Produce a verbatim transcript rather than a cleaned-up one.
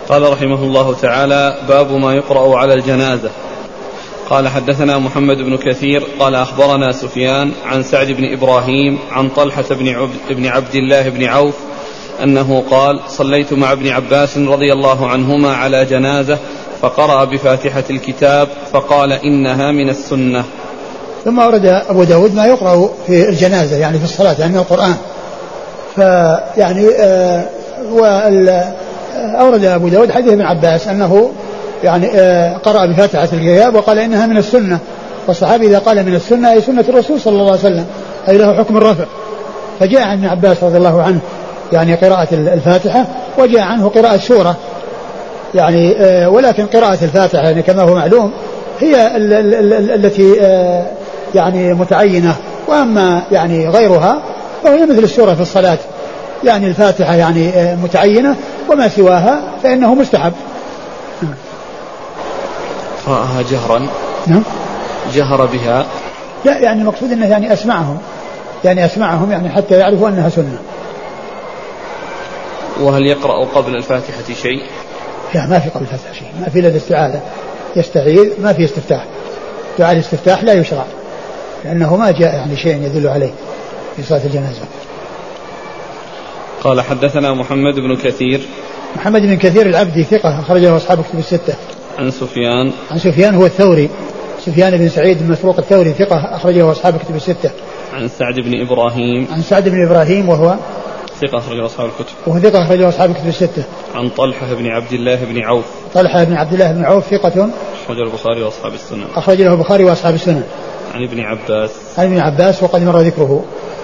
قال رحمه الله تعالى: باب ما يقرأ على الجنازة. قال: حدثنا محمد بن كثير قال أخبرنا سفيان عن سعد بن إبراهيم عن طلحة بن عبد الله بن عوف أنه قال: صليت مع ابن عباس رضي الله عنهما على جنازة فقرأ بفاتحة الكتاب فقال: إنها من السنة. ثم أورد أبو داود ما يقرأ في الجنازة يعني في الصلاة يعني القرآن. فيعني آه أورد أبو داود حديث ابن عباس أنه يعني آه قرأ بفاتحة الكتاب وقال إنها من السنة. والصحابي إذا قال من السنة أي سنة الرسول صلى الله عليه وسلم أي له حكم الرفع. فجاء عن ابن عباس رضي الله عنه يعني قراءة الفاتحة، وجاء عنه قراءة سورة يعني آه ولكن قراءة الفاتحة يعني كما هو معلوم هي ال ال ال التي آه يعني متعينة، وأما يعني غيرها فهي مثل السورة في الصلاة، يعني الفاتحة يعني آه متعينة وما سواها فإنه مستحب. قرأها جهرا؟ نعم جهر بها؟ لا يعني المقصود أنه يعني أسمعهم يعني أسمعهم يعني حتى يعرفوا أنها سنة. وهل يقرأ قبل الفاتحة شيء؟ لا ما في قبل الفاتحة شيء، ما في إلا الاستعاذة، يستعيذ، ما في استفتاح. دعاء الاستفتاح لا يشرع لأنه ما جاء يعني شيء يدل عليه في صلاة الجنازة. قال: حدثنا محمد بن كثير. محمد بن كثير العبدي ثقة أخرجه أصحاب كتب الستة. عن سفيان. عن سفيان هو الثوري، سفيان بن سعيد بن مسروق الثوري ثقة أخرجه أصحاب كتب الستة. عن سعد بن إبراهيم. عن سعد بن إبراهيم وهو ثقة أخرجه أصحاب الكتب. وهو ثقة أخرجه أصحاب الكتب الستة. عن طلحة بن عبد الله بن عوف. طلحة بن عبد الله بن عوف ثقة أخرجه البخاري وأصحاب السنن. أخرج له البخاري وأصحاب السنن. عن ابن عباس. عن ابن عباس وقد مر ذكره.